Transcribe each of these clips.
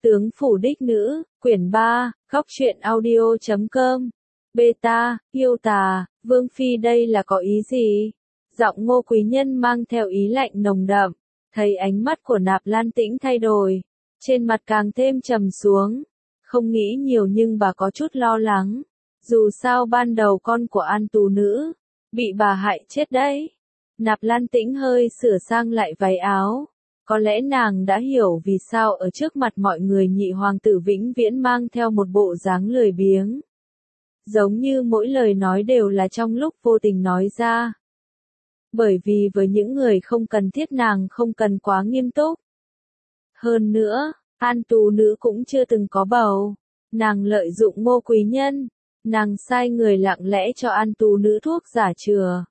Tướng phủ đích nữ, quyển 3, góc truyện audio.com. Beta, yêu tà, Vương Phi đây là có ý gì? Giọng Ngô Quý Nhân mang theo ý lạnh nồng đậm, thấy ánh mắt của Nạp Lan Tĩnh thay đổi, trên mặt càng thêm trầm xuống. Không nghĩ nhiều nhưng bà có chút lo lắng, dù sao ban đầu con của An Tú Nữ, bị bà hại chết đấy. Nạp Lan Tĩnh hơi sửa sang lại váy áo. Có lẽ nàng đã hiểu vì sao ở trước mặt mọi người nhị hoàng tử vĩnh viễn mang theo một bộ dáng lười biếng. Giống như mỗi lời nói đều là trong lúc vô tình nói ra. Bởi vì với những người không cần thiết nàng không cần quá nghiêm túc. Hơn nữa, An Tú Nữ cũng chưa từng có bầu. Nàng lợi dụng Ngô Quý Nhân. Nàng sai người lặng lẽ cho An Tú Nữ thuốc giả chừa.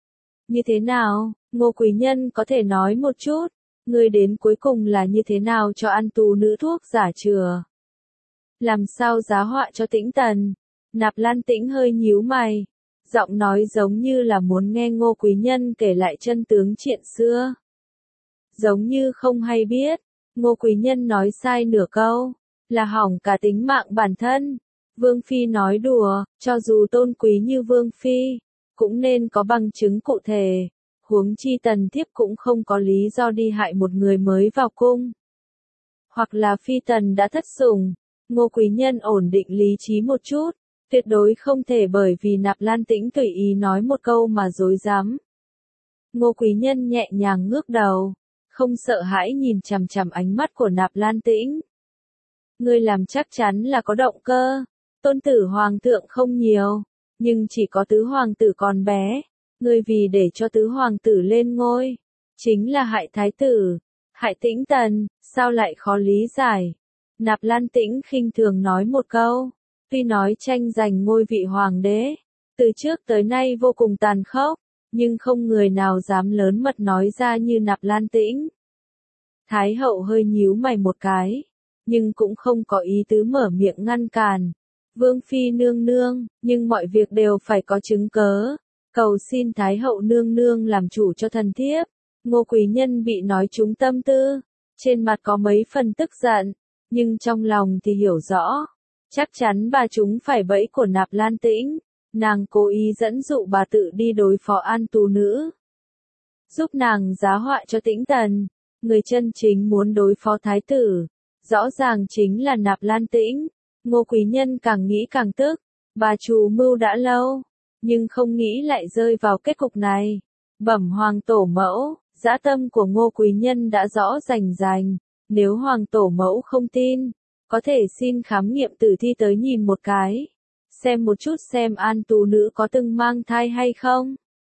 Như thế nào, Ngô Quý Nhân có thể nói một chút? Ngươi đến cuối cùng là như thế nào cho An Tú Nữ thuốc giả chừa? Làm sao giá họa cho Tĩnh Tần? Nạp Lan Tĩnh hơi nhíu mày, giọng nói giống như là muốn nghe Ngô Quý Nhân kể lại chân tướng chuyện xưa. Giống như không hay biết, Ngô Quý Nhân nói sai nửa câu, là hỏng cả tính mạng bản thân. Vương Phi nói đùa, cho dù tôn quý như Vương Phi, cũng nên có bằng chứng cụ thể. Huống chi Tần thiếp cũng không có lý do đi hại một người mới vào cung. Hoặc là Phi Tần đã thất sủng. Ngô Quý Nhân ổn định lý trí một chút, tuyệt đối không thể bởi vì Nạp Lan Tĩnh tùy ý nói một câu mà dối dám. Ngô Quý Nhân nhẹ nhàng ngước đầu, không sợ hãi nhìn chằm chằm ánh mắt của Nạp Lan Tĩnh. Ngươi làm chắc chắn là có động cơ. Tôn tử hoàng thượng không nhiều, nhưng chỉ có tứ hoàng tử còn bé. Ngươi vì để cho tứ hoàng tử lên ngôi, chính là hại thái tử, hại Tĩnh Tần, sao lại khó lý giải? Nạp Lan Tĩnh khinh thường nói một câu, tuy nói tranh giành ngôi vị hoàng đế, từ trước tới nay vô cùng tàn khốc, nhưng không người nào dám lớn mật nói ra như Nạp Lan Tĩnh. Thái hậu hơi nhíu mày một cái, nhưng cũng không có ý tứ mở miệng ngăn cản. Vương Phi nương nương, nhưng mọi việc đều phải có chứng cớ. Cầu xin Thái hậu nương nương làm chủ cho thần thiếp. Ngô Quý Nhân bị nói trúng tâm tư, trên mặt có mấy phần tức giận, nhưng trong lòng thì hiểu rõ, chắc chắn bà chúng phải bẫy của Nạp Lan Tĩnh. Nàng cố ý dẫn dụ bà tự đi đối phó An Tú Nữ, giúp nàng giá họa cho Tĩnh Tần. Người chân chính muốn đối phó thái tử, rõ ràng chính là Nạp Lan Tĩnh. Ngô Quý Nhân càng nghĩ càng tức, bà chủ mưu đã lâu, nhưng không nghĩ lại rơi vào kết cục này. Bẩm hoàng tổ mẫu, dã tâm của Ngô Quý Nhân đã rõ rành rành, nếu hoàng tổ mẫu không tin, có thể xin khám nghiệm tử thi tới nhìn một cái, xem một chút xem An Tú Nữ có từng mang thai hay không.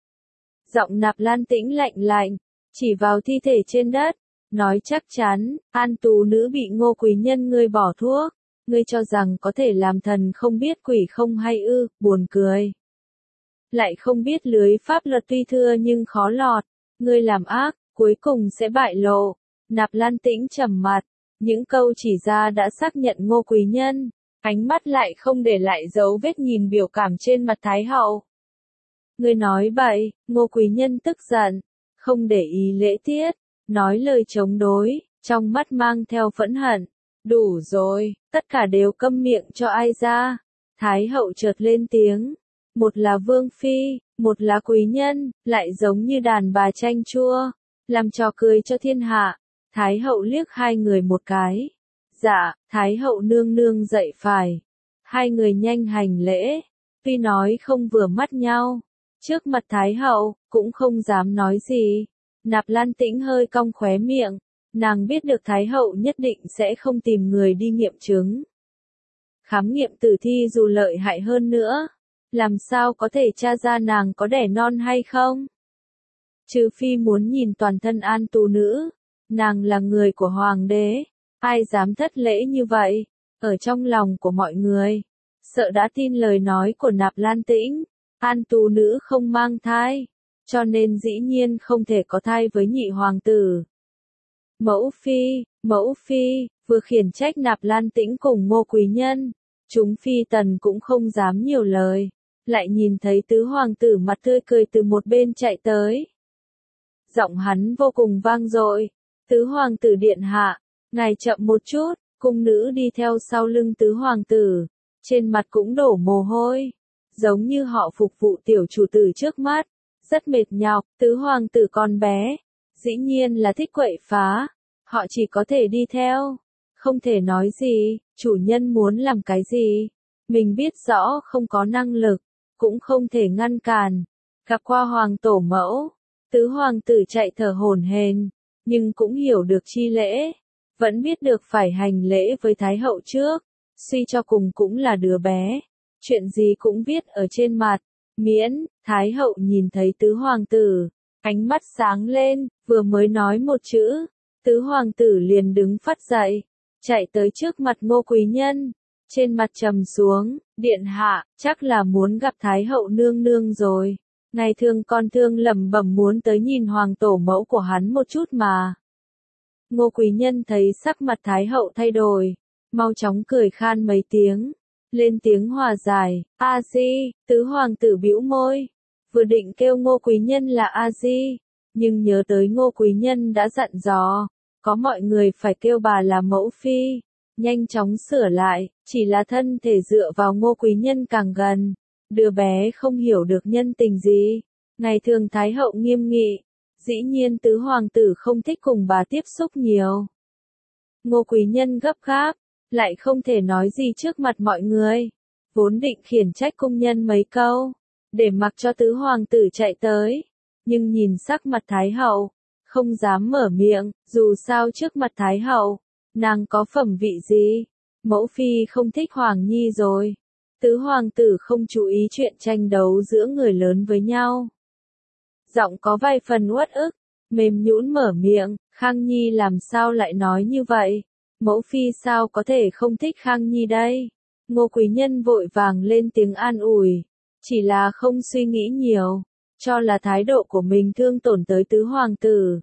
Giọng Nạp Lan Tĩnh lạnh lạnh, chỉ vào thi thể trên đất, nói chắc chắn, An Tú Nữ bị Ngô Quý Nhân ngươi bỏ thuốc, ngươi cho rằng có thể làm thần không biết quỷ không hay ư? Buồn cười. Lại không biết lưới pháp luật tuy thưa nhưng khó lọt, ngươi làm ác, cuối cùng sẽ bại lộ. Nạp Lan Tĩnh trầm mặt, những câu chỉ ra đã xác nhận Ngô Quý Nhân, ánh mắt lại không để lại dấu vết nhìn biểu cảm trên mặt Thái hậu. Ngươi nói bậy, Ngô Quý Nhân tức giận, không để ý lễ tiết, nói lời chống đối, trong mắt mang theo phẫn hận. Đủ rồi, tất cả đều câm miệng cho ai ra. Thái hậu chợt lên tiếng. Một là Vương Phi, một là Quý Nhân, lại giống như đàn bà chanh chua, làm trò cười cho thiên hạ. Thái hậu liếc hai người một cái. Dạ, Thái hậu nương nương dậy phải. Hai người nhanh hành lễ, tuy nói không vừa mắt nhau, trước mặt Thái hậu, cũng không dám nói gì. Nạp Lan Tĩnh hơi cong khóe miệng, nàng biết được Thái hậu nhất định sẽ không tìm người đi nghiệm chứng. Khám nghiệm tử thi dù lợi hại hơn nữa, làm sao có thể tra ra nàng có đẻ non hay không? Trừ phi muốn nhìn toàn thân An Tú Nữ, nàng là người của hoàng đế, ai dám thất lễ như vậy? Ở trong lòng của mọi người, sợ đã tin lời nói của Nạp Lan Tĩnh, An Tú Nữ không mang thai, cho nên dĩ nhiên không thể có thai với nhị hoàng tử. Mẫu Phi, vừa khiển trách Nạp Lan Tĩnh cùng Ngô Quý Nhân, chúng Phi Tần cũng không dám nhiều lời, lại nhìn thấy tứ hoàng tử mặt tươi cười từ một bên chạy tới. Giọng hắn vô cùng vang dội, tứ hoàng tử điện hạ, ngài chậm một chút, cung nữ đi theo sau lưng tứ hoàng tử, trên mặt cũng đổ mồ hôi, giống như họ phục vụ tiểu chủ tử trước mắt, rất mệt nhọc, tứ hoàng tử con bé, dĩ nhiên là thích quậy phá, họ chỉ có thể đi theo, không thể nói gì, chủ nhân muốn làm cái gì, mình biết rõ không có năng lực, cũng không thể ngăn cản, gặp qua hoàng tổ mẫu, tứ hoàng tử chạy thở hổn hển, nhưng cũng hiểu được chi lễ, vẫn biết được phải hành lễ với thái hậu trước, suy cho cùng cũng là đứa bé, chuyện gì cũng viết ở trên mặt, miễn, thái hậu nhìn thấy tứ hoàng tử, ánh mắt sáng lên, vừa mới nói một chữ, tứ hoàng tử liền đứng phắt dậy, chạy tới trước mặt Ngô Quý Nhân, trên mặt trầm xuống, điện hạ, chắc là muốn gặp thái hậu nương nương rồi. Ngày thường con thương lẩm bẩm muốn tới nhìn hoàng tổ mẫu của hắn một chút mà. Ngô Quý Nhân thấy sắc mặt thái hậu thay đổi, mau chóng cười khan mấy tiếng, lên tiếng hòa giải, A Di, tứ hoàng tử bĩu môi, vừa định kêu Ngô Quý Nhân là A Di, nhưng nhớ tới Ngô Quý Nhân đã dặn dò, có mọi người phải kêu bà là mẫu phi, nhanh chóng sửa lại, chỉ là thân thể dựa vào Ngô Quý Nhân càng gần. Đứa bé không hiểu được nhân tình gì. Ngày thường thái hậu nghiêm nghị, dĩ nhiên tứ hoàng tử không thích cùng bà tiếp xúc nhiều. Ngô Quý Nhân gấp gáp, lại không thể nói gì trước mặt mọi người. Vốn định khiển trách cung nhân mấy câu, để mặc cho tứ hoàng tử chạy tới. Nhưng nhìn sắc mặt thái hậu, không dám mở miệng, dù sao trước mặt thái hậu, nàng có phẩm vị gì. Mẫu phi không thích Hoàng Nhi rồi. Tứ hoàng tử không chú ý chuyện tranh đấu giữa người lớn với nhau. Giọng có vài phần uất ức, mềm nhũn mở miệng, Khang Nhi làm sao lại nói như vậy? Mẫu phi sao có thể không thích Khang Nhi đây? Ngô Quý Nhân vội vàng lên tiếng an ủi, chỉ là không suy nghĩ nhiều, cho là thái độ của mình thương tổn tới tứ hoàng tử.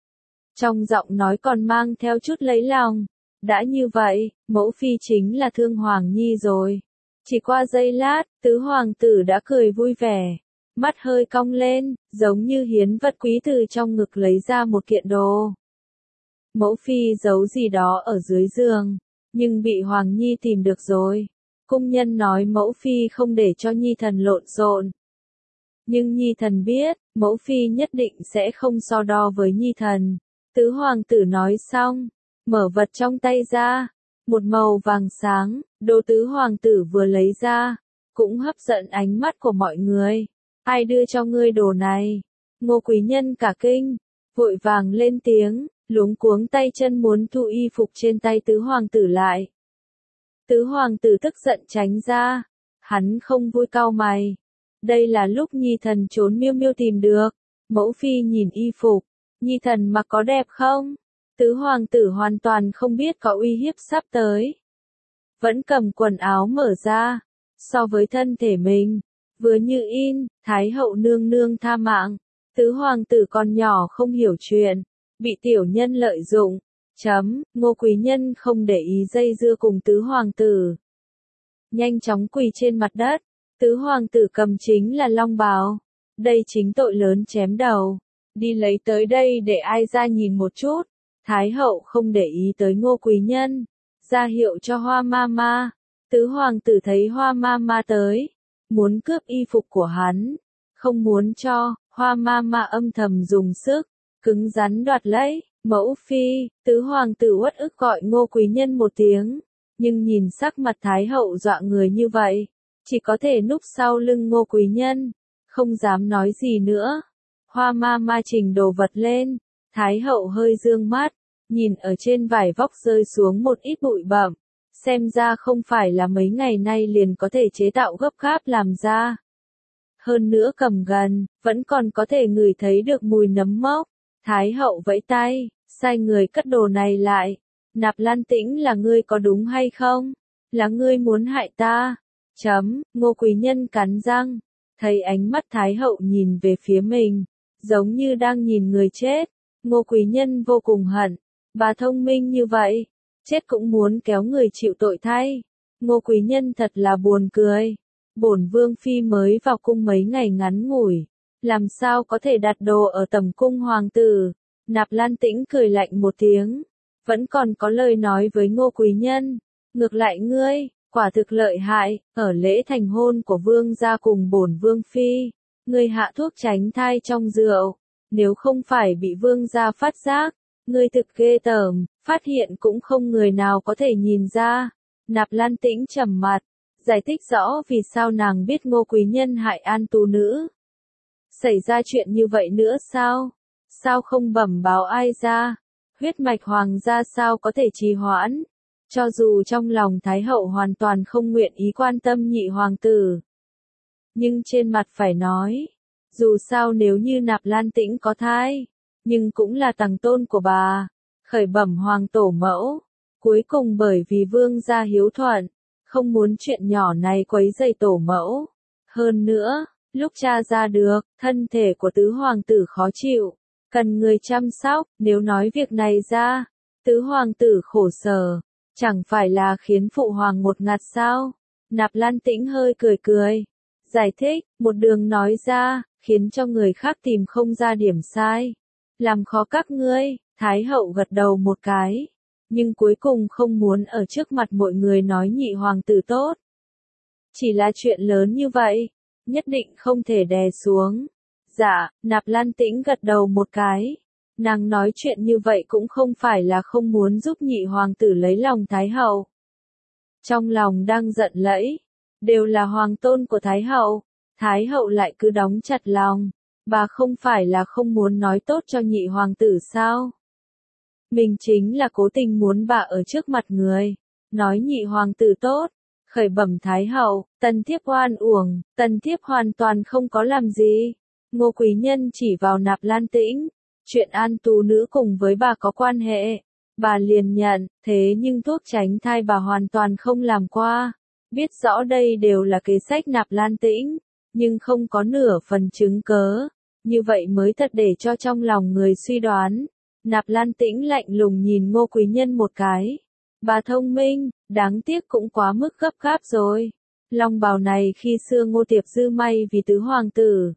Trong giọng nói còn mang theo chút lấy lòng, đã như vậy, mẫu phi chính là thương Hoàng Nhi rồi. Chỉ qua giây lát, tứ hoàng tử đã cười vui vẻ, mắt hơi cong lên, giống như hiến vật quý từ trong ngực lấy ra một kiện đồ. Mẫu phi giấu gì đó ở dưới giường, nhưng bị Hoàng Nhi tìm được rồi. Cung nhân nói mẫu phi không để cho Nhi thần lộn xộn. Nhưng Nhi thần biết, mẫu phi nhất định sẽ không so đo với Nhi thần. Tứ hoàng tử nói xong, mở vật trong tay ra. Một màu vàng sáng, đồ tứ hoàng tử vừa lấy ra, cũng hấp dẫn ánh mắt của mọi người. Ai đưa cho ngươi đồ này? Ngô Quý Nhân cả kinh, vội vàng lên tiếng, luống cuống tay chân muốn thu y phục trên tay tứ hoàng tử lại. Tứ hoàng tử tức giận tránh ra, hắn không vui cau mày. Đây là lúc Nhi thần trốn miêu miêu tìm được. Mẫu phi nhìn y phục, Nhi thần mặc có đẹp không? Tứ hoàng tử hoàn toàn không biết có uy hiếp sắp tới. Vẫn cầm quần áo mở ra, so với thân thể mình, vừa như in, thái hậu nương nương tha mạng. Tứ hoàng tử còn nhỏ không hiểu chuyện, bị tiểu nhân lợi dụng. Ngô Quý Nhân không để ý dây dưa cùng tứ hoàng tử. Nhanh chóng quỳ trên mặt đất, tứ hoàng tử cầm chính là long bào. Đây chính tội lớn chém đầu. Đi lấy tới đây để ai ra nhìn một chút. Thái hậu không để ý tới Ngô Quý Nhân, ra hiệu cho Hoa Mama. Tứ hoàng tử thấy Hoa Mama tới, muốn cướp y phục của hắn, không muốn cho, Hoa Mama âm thầm dùng sức, cứng rắn đoạt lấy. Mẫu phi, tứ hoàng tử uất ức gọi Ngô Quý Nhân một tiếng, nhưng nhìn sắc mặt thái hậu dọa người như vậy, chỉ có thể núp sau lưng Ngô Quý Nhân, không dám nói gì nữa. Hoa Mama trình đồ vật lên. Thái hậu hơi dương mắt, nhìn ở trên vải vóc rơi xuống một ít bụi bặm, xem ra không phải là mấy ngày nay liền có thể chế tạo gấp gáp làm ra. Hơn nữa cầm gần, vẫn còn có thể ngửi thấy được mùi nấm mốc. Thái hậu vẫy tay, sai người cất đồ này lại. Nạp Lan Tĩnh là ngươi có đúng hay không? Là ngươi muốn hại ta? Ngô Quý Nhân cắn răng, thấy ánh mắt Thái hậu nhìn về phía mình, giống như đang nhìn người chết. Ngô Quý Nhân vô cùng hận, bà thông minh như vậy, chết cũng muốn kéo người chịu tội thay. Ngô Quý Nhân thật là buồn cười. Bổn vương phi mới vào cung mấy ngày ngắn ngủi, làm sao có thể đặt đồ ở tầm cung hoàng tử. Nạp Lan Tĩnh cười lạnh một tiếng, vẫn còn có lời nói với Ngô Quý Nhân. Ngược lại ngươi, quả thực lợi hại, ở lễ thành hôn của vương gia cùng bổn vương phi, ngươi hạ thuốc tránh thai trong rượu, nếu không phải bị vương gia phát giác, ngươi thực ghê tởm, phát hiện cũng không người nào có thể nhìn ra. Nạp Lan Tĩnh trầm mặt, giải thích rõ vì sao nàng biết Ngô Quý Nhân hại An Tú Nữ. Xảy ra chuyện như vậy nữa sao? Sao không bẩm báo ai ra? Huyết mạch hoàng gia sao có thể trì hoãn? Cho dù trong lòng Thái hậu hoàn toàn không nguyện ý quan tâm nhị hoàng tử, nhưng trên mặt phải nói, dù sao nếu như Nạp Lan Tĩnh có thai, nhưng cũng là tằng tôn của bà, khởi bẩm hoàng tổ mẫu, cuối cùng bởi vì vương gia hiếu thuận, không muốn chuyện nhỏ này quấy rầy tổ mẫu. Hơn nữa, lúc tra ra được, thân thể của tứ hoàng tử khó chịu, cần người chăm sóc, nếu nói việc này ra, tứ hoàng tử khổ sở, chẳng phải là khiến phụ hoàng một ngạt sao? Nạp Lan Tĩnh hơi cười cười, giải thích, một đường nói ra, khiến cho người khác tìm không ra điểm sai, làm khó các ngươi. Thái hậu gật đầu một cái, nhưng cuối cùng không muốn ở trước mặt mọi người nói nhị hoàng tử tốt. Chỉ là chuyện lớn như vậy, nhất định không thể đè xuống. Dạ, Nạp Lan Tĩnh gật đầu một cái. Nàng nói chuyện như vậy cũng không phải là không muốn giúp nhị hoàng tử lấy lòng Thái hậu. Trong lòng đang giận lẫy, đều là hoàng tôn của Thái hậu. Thái hậu lại cứ đóng chặt lòng, bà không phải là không muốn nói tốt cho nhị hoàng tử sao? Mình chính là cố tình muốn bà ở trước mặt người, nói nhị hoàng tử tốt. Khởi bẩm Thái hậu, tần thiếp oan uổng, tần thiếp hoàn toàn không có làm gì. Ngô Quý Nhân chỉ vào Nạp Lan Tĩnh, chuyện An Tú Nữ cùng với bà có quan hệ, bà liền nhận, thế nhưng thuốc tránh thai bà hoàn toàn không làm qua. Biết rõ đây đều là kế sách Nạp Lan Tĩnh, nhưng không có nửa phần chứng cớ, như vậy mới thật để cho trong lòng người suy đoán. Nạp Lan Tĩnh lạnh lùng nhìn Ngô Quý Nhân một cái. Bà thông minh, đáng tiếc cũng quá mức gấp gáp rồi. Long bào này khi xưa Ngô Tiệp Dư may vì tứ hoàng tử.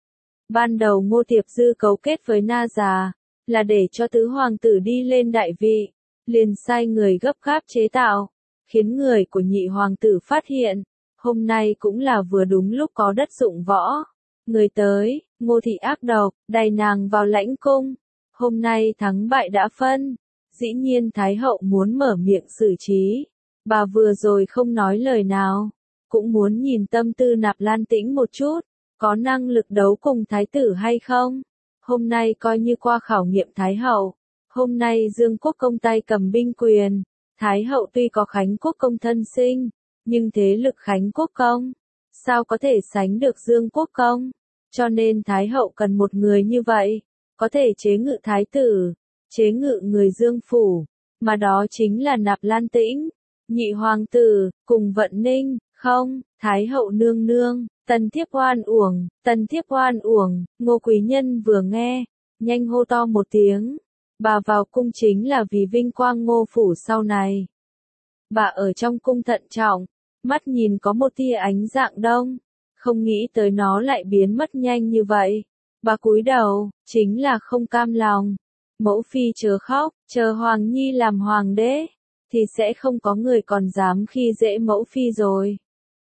Ban đầu Ngô Tiệp Dư cấu kết với Na Già, là để cho tứ hoàng tử đi lên đại vị, liền sai người gấp gáp chế tạo, khiến người của nhị hoàng tử phát hiện. Hôm nay cũng là vừa đúng lúc có đất dụng võ. Người tới, Ngô thị ác độc, đày nàng vào lãnh cung. Hôm nay thắng bại đã phân. Dĩ nhiên Thái hậu muốn mở miệng xử trí. Bà vừa rồi không nói lời nào, cũng muốn nhìn tâm tư Nạp Lan Tĩnh một chút, có năng lực đấu cùng thái tử hay không. Hôm nay coi như qua khảo nghiệm Thái hậu. Hôm nay Dương Quốc Công tay cầm binh quyền. Thái hậu tuy có Khánh Quốc Công thân sinh, nhưng thế lực Khánh Quốc Công, sao có thể sánh được Dương Quốc Công. Cho nên Thái hậu cần một người như vậy, có thể chế ngự thái tử, chế ngự người Dương phủ, mà đó chính là Nạp Lan Tĩnh. Nhị hoàng tử, cùng Vận Ninh, không, Thái hậu nương nương, tần thiếp oan uổng, tần thiếp oan uổng. Ngô Quý Nhân vừa nghe, nhanh hô to một tiếng. Bà vào cung chính là vì vinh quang Ngô phủ sau này. Bà ở trong cung thận trọng, mắt nhìn có một tia ánh dạng đông, không nghĩ tới nó lại biến mất nhanh như vậy. Bà cúi đầu, chính là không cam lòng. Mẫu phi chớ khóc, chờ Hoàng Nhi làm hoàng đế, thì sẽ không có người còn dám khi dễ mẫu phi rồi.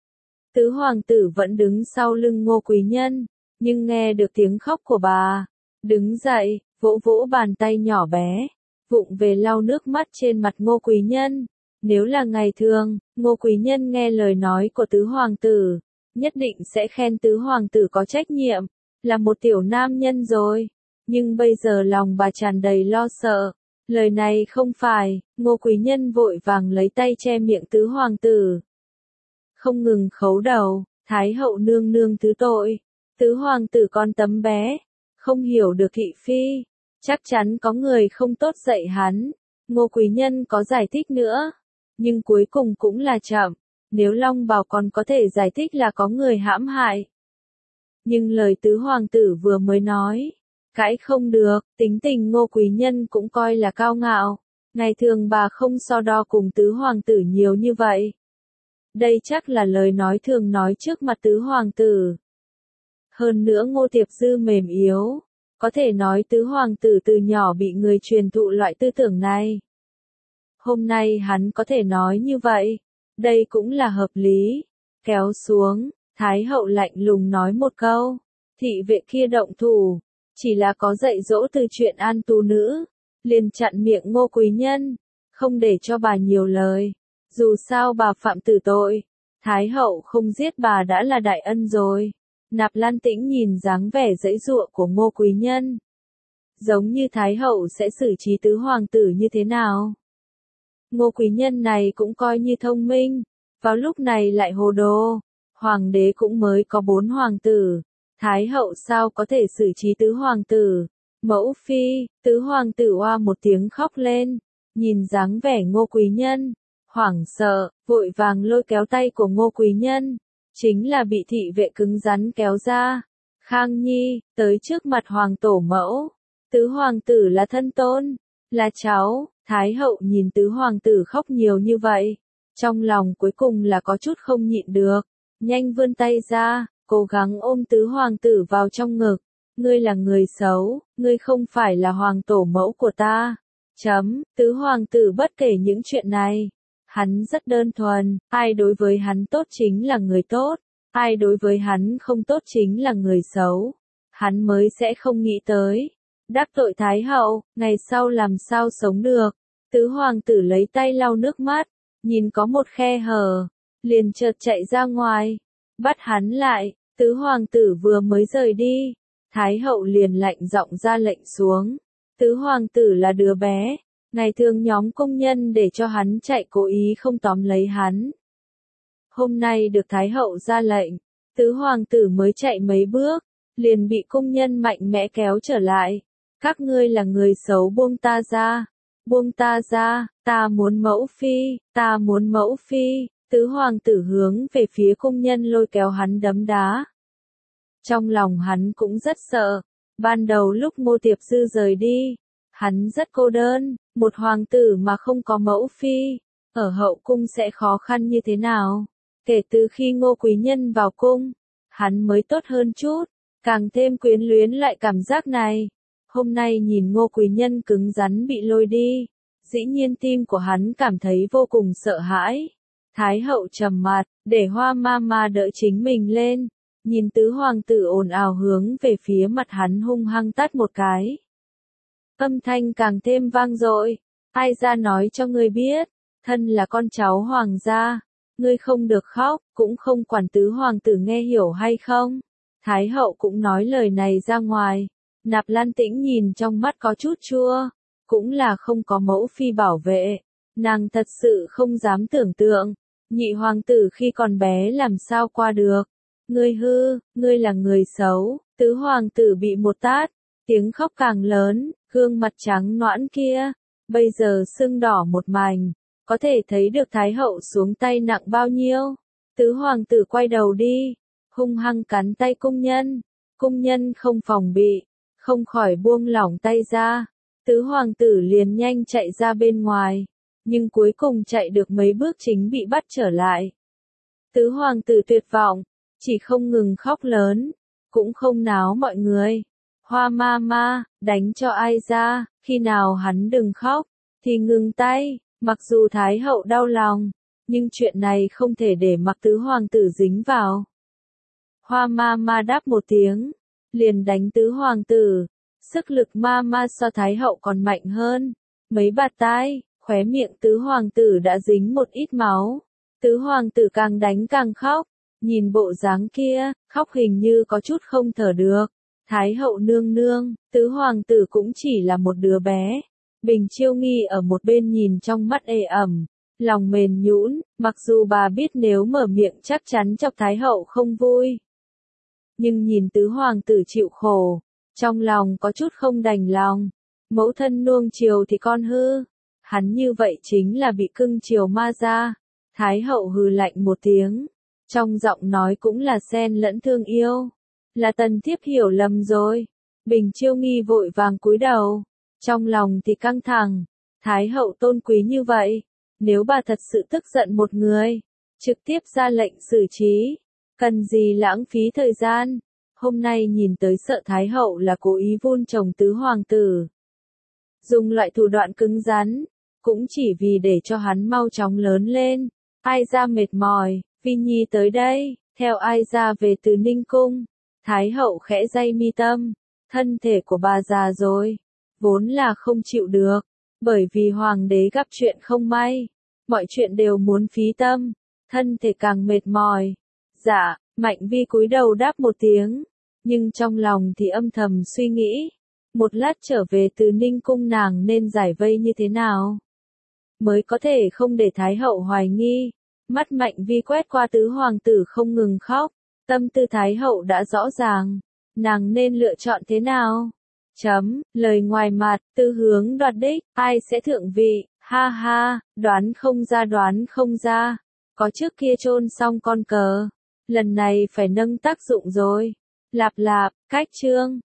Tứ hoàng tử vẫn đứng sau lưng Ngô Quý Nhân, nhưng nghe được tiếng khóc của bà, đứng dậy, vỗ vỗ bàn tay nhỏ bé, vụng về lau nước mắt trên mặt Ngô Quý Nhân. Nếu là ngày thường, Ngô Quý Nhân nghe lời nói của tứ hoàng tử, nhất định sẽ khen tứ hoàng tử có trách nhiệm, là một tiểu nam nhân rồi. Nhưng bây giờ lòng bà tràn đầy lo sợ. Lời này không phải. Ngô Quý Nhân vội vàng lấy tay che miệng tứ hoàng tử, không ngừng khấu đầu. Thái hậu nương nương thứ tội, tứ hoàng tử con tấm bé, không hiểu được thị phi, chắc chắn có người không tốt dạy hắn. Ngô Quý Nhân có giải thích nữa, nhưng cuối cùng cũng là chậm. Nếu Long Bào còn có thể giải thích là có người hãm hại, nhưng lời tứ hoàng tử vừa mới nói, cãi không được. Tính tình Ngô Quý Nhân cũng coi là cao ngạo, ngày thường bà không so đo cùng tứ hoàng tử nhiều như vậy. Đây chắc là lời nói thường nói trước mặt tứ hoàng tử. Hơn nữa Ngô Tiệp Dư mềm yếu, có thể nói tứ hoàng tử từ nhỏ bị người truyền thụ loại tư tưởng này. Hôm nay hắn có thể nói như vậy, đây cũng là hợp lý. Kéo xuống, Thái hậu lạnh lùng nói một câu, thị vệ kia động thủ, chỉ là có dạy dỗ từ chuyện an tú nữ, liền chặn miệng Ngô quý nhân, không để cho bà nhiều lời. Dù sao bà phạm tử tội, Thái hậu không giết bà đã là đại ân rồi. Nạp Lan Tĩnh nhìn dáng vẻ giãy giụa của Ngô quý nhân, giống như Thái hậu sẽ xử trí tứ hoàng tử như thế nào. Ngô quý nhân này cũng coi như thông minh, vào lúc này lại hồ đồ. Hoàng đế cũng mới có 4 hoàng tử, Thái hậu sao có thể xử trí tứ hoàng tử. Mẫu phi, tứ hoàng tử oa một tiếng khóc lên, nhìn dáng vẻ Ngô quý nhân, hoảng sợ, vội vàng lôi kéo tay của Ngô quý nhân, chính là bị thị vệ cứng rắn kéo ra. Khang Nhi, tới trước mặt hoàng tổ mẫu, tứ hoàng tử là thân tôn, là cháu. Thái hậu nhìn tứ hoàng tử khóc nhiều như vậy, trong lòng cuối cùng là có chút không nhịn được, nhanh vươn tay ra, cố gắng ôm tứ hoàng tử vào trong ngực. Ngươi là người xấu, ngươi không phải là hoàng tổ mẫu của ta. Tứ hoàng tử bất kể những chuyện này, hắn rất đơn thuần, ai đối với hắn tốt chính là người tốt, ai đối với hắn không tốt chính là người xấu. Hắn mới sẽ không nghĩ tới đắc tội Thái hậu, ngày sau làm sao sống được. Tứ hoàng tử lấy tay lau nước mắt, nhìn có một khe hở, liền chợt chạy ra ngoài, bắt hắn lại. Tứ hoàng tử vừa mới rời đi, Thái hậu liền lạnh giọng ra lệnh xuống. Tứ hoàng tử là đứa bé, ngày thường nhóm công nhân để cho hắn chạy cố ý không tóm lấy hắn. Hôm nay được Thái hậu ra lệnh, tứ hoàng tử mới chạy mấy bước, liền bị công nhân mạnh mẽ kéo trở lại. Các ngươi là người xấu, buông ta ra, buông ta ra, ta muốn mẫu phi, ta muốn mẫu phi. Tứ hoàng tử hướng về phía công nhân lôi kéo hắn đấm đá. Trong lòng hắn cũng rất sợ, ban đầu lúc Ngô Tiệp Dư rời đi, hắn rất cô đơn, một hoàng tử mà không có mẫu phi, ở hậu cung sẽ khó khăn như thế nào. Kể từ khi Ngô quý nhân vào cung, hắn mới tốt hơn chút, càng thêm quyến luyến lại cảm giác này. Hôm nay nhìn Ngô quý nhân cứng rắn bị lôi đi, dĩ nhiên tim của hắn cảm thấy vô cùng sợ hãi. Thái hậu trầm mặt, để Hoa Mama đỡ chính mình lên, nhìn tứ hoàng tử ồn ào hướng về phía mặt hắn hung hăng tát một cái. Âm thanh càng thêm vang dội, ai ra nói cho ngươi biết, thân là con cháu hoàng gia, ngươi không được khóc, cũng không quản tứ hoàng tử nghe hiểu hay không. Thái hậu cũng nói lời này ra ngoài, Nạp Lan Tĩnh nhìn trong mắt có chút chua, cũng là không có mẫu phi bảo vệ, nàng thật sự không dám tưởng tượng, nhị hoàng tử khi còn bé làm sao qua được. Ngươi hư, ngươi là người xấu. Tứ hoàng tử bị một tát, tiếng khóc càng lớn, gương mặt trắng nõn kia, bây giờ sưng đỏ một mảnh, có thể thấy được Thái hậu xuống tay nặng bao nhiêu. Tứ hoàng tử quay đầu đi, hung hăng cắn tay cung nhân không phòng bị, không khỏi buông lỏng tay ra. Tứ hoàng tử liền nhanh chạy ra bên ngoài, nhưng cuối cùng chạy được mấy bước chính bị bắt trở lại. Tứ hoàng tử tuyệt vọng, chỉ không ngừng khóc lớn, cũng không náo mọi người. Hoa Mama, đánh cho ai ra, khi nào hắn đừng khóc, thì ngừng tay. Mặc dù Thái hậu đau lòng, nhưng chuyện này không thể để mặc tứ hoàng tử dính vào. Hoa Mama đáp một tiếng, liền đánh tứ hoàng tử. Sức lực Mama so Thái hậu còn mạnh hơn. Mấy bạt tai, khóe miệng tứ hoàng tử đã dính một ít máu. Tứ hoàng tử càng đánh càng khóc. Nhìn bộ dáng kia, khóc hình như có chút không thở được. Thái hậu nương nương, tứ hoàng tử cũng chỉ là một đứa bé. Bình Chiêu Nghi ở một bên nhìn trong mắt ê ẩm, lòng mềm nhũn, mặc dù bà biết nếu mở miệng chắc chắn chọc Thái hậu không vui. Nhưng nhìn tứ hoàng tử chịu khổ, trong lòng có chút không đành lòng. Mẫu thân nuông chiều thì con hư, hắn như vậy chính là bị cưng chiều ma ra. Thái hậu hừ lạnh một tiếng, trong giọng nói cũng là xen lẫn thương yêu. Là tần thiếp hiểu lầm rồi. Bình Chiêu Nghi vội vàng cúi đầu, trong lòng thì căng thẳng. Thái hậu tôn quý như vậy, nếu bà thật sự tức giận một người, trực tiếp ra lệnh xử trí, cần gì lãng phí thời gian. Hôm nay nhìn tới sợ Thái hậu là cố ý vun trồng tứ hoàng tử, dùng loại thủ đoạn cứng rắn, cũng chỉ vì để cho hắn mau chóng lớn lên. Ai ra mệt mỏi, Vi Nhi tới đây, theo ai ra về từ Ninh Cung. Thái hậu khẽ day mi tâm, thân thể của bà già rồi, vốn là không chịu được, bởi vì hoàng đế gặp chuyện không may, mọi chuyện đều muốn phí tâm, thân thể càng mệt mỏi. Dạ, Mạnh Vi cúi đầu đáp một tiếng, nhưng trong lòng thì âm thầm suy nghĩ, một lát trở về từ Ninh Cung nàng nên giải vây như thế nào, mới có thể không để Thái hậu hoài nghi. Mắt Mạnh Vi quét qua tứ hoàng tử không ngừng khóc, tâm tư Thái hậu đã rõ ràng, nàng nên lựa chọn thế nào. Lời ngoài mặt, tư hướng đoạt đích, ai sẽ thượng vị, ha ha, đoán không ra, có trước kia chôn xong con cờ, lần này phải nâng tác dụng rồi. Lạp lạp, cách chương.